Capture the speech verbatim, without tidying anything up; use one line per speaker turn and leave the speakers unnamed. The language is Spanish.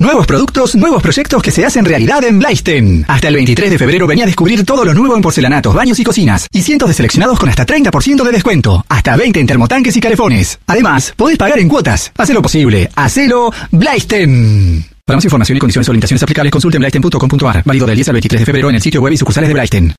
Nuevos productos, nuevos proyectos que se hacen realidad en Blaisten. Hasta el veintitrés de febrero venía a descubrir todo lo nuevo en porcelanatos, baños y cocinas. Y cientos de seleccionados con hasta treinta por ciento de descuento. Hasta veinte en termotanques y calefones. Además, podés pagar en cuotas. Hacelo posible. Hacelo Blaisten. Para más información y condiciones o limitaciones aplicables, consulte en blaisten punto com punto a r. Válido del diez al veintitrés de febrero en el sitio web y sucursales de Blaisten.